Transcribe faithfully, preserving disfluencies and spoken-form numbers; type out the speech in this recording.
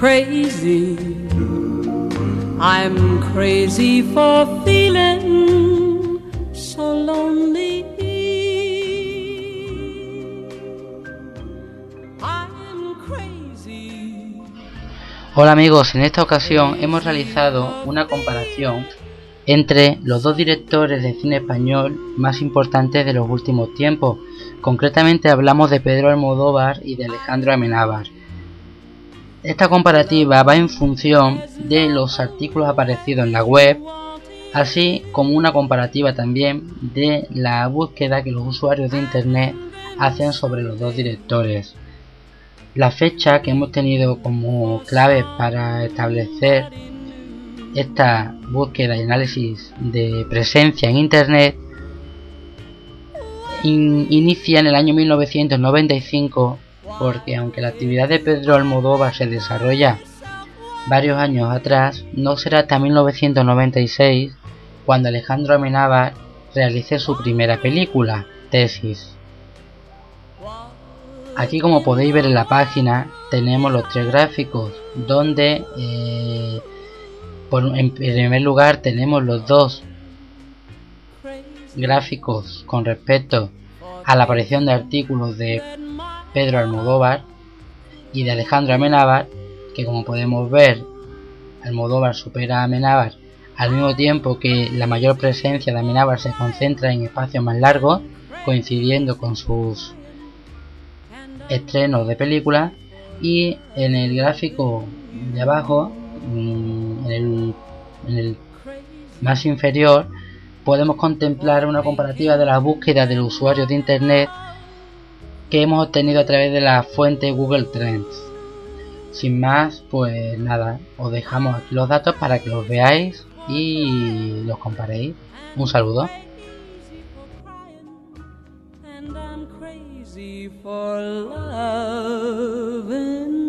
crazy, I'm crazy for feeling so lonely. I'm crazy. Hola amigos, en esta ocasión hemos realizado una comparación entre los dos directores de cine español más importantes de los últimos tiempos. Concretamente hablamos de Pedro Almodóvar y de Alejandro Amenábar. Esta comparativa va en función de los artículos aparecidos en la web, así como una comparativa también de la búsqueda que los usuarios de internet hacen sobre los dos directores. La fecha que hemos tenido como clave para establecer esta búsqueda y análisis de presencia en internet in, inicia en el año mil novecientos noventa y cinco, porque aunque la actividad de Pedro Almodóvar se desarrolla varios años atrás, no será hasta mil novecientos noventa y seis cuando Alejandro Amenábar realice su primera película, Tesis. Aquí, como podéis ver en la página, tenemos los tres gráficos, donde eh, por, en primer lugar tenemos los dos gráficos con respecto a la aparición de artículos de Pedro Almodóvar y de Alejandro Amenábar, que como podemos ver, Almodóvar supera a Amenábar al mismo tiempo que la mayor presencia de Amenábar se concentra en espacios más largos, coincidiendo con sus estrenos de película. Y en el gráfico de abajo, en el, en el más inferior, podemos contemplar una comparativa de las búsquedas de los usuarios de internet que hemos obtenido a través de la fuente Google Trends. Sin más, pues nada, os dejamos aquí los datos para que los veáis y los comparéis. Un saludo. And I'm crazy for loving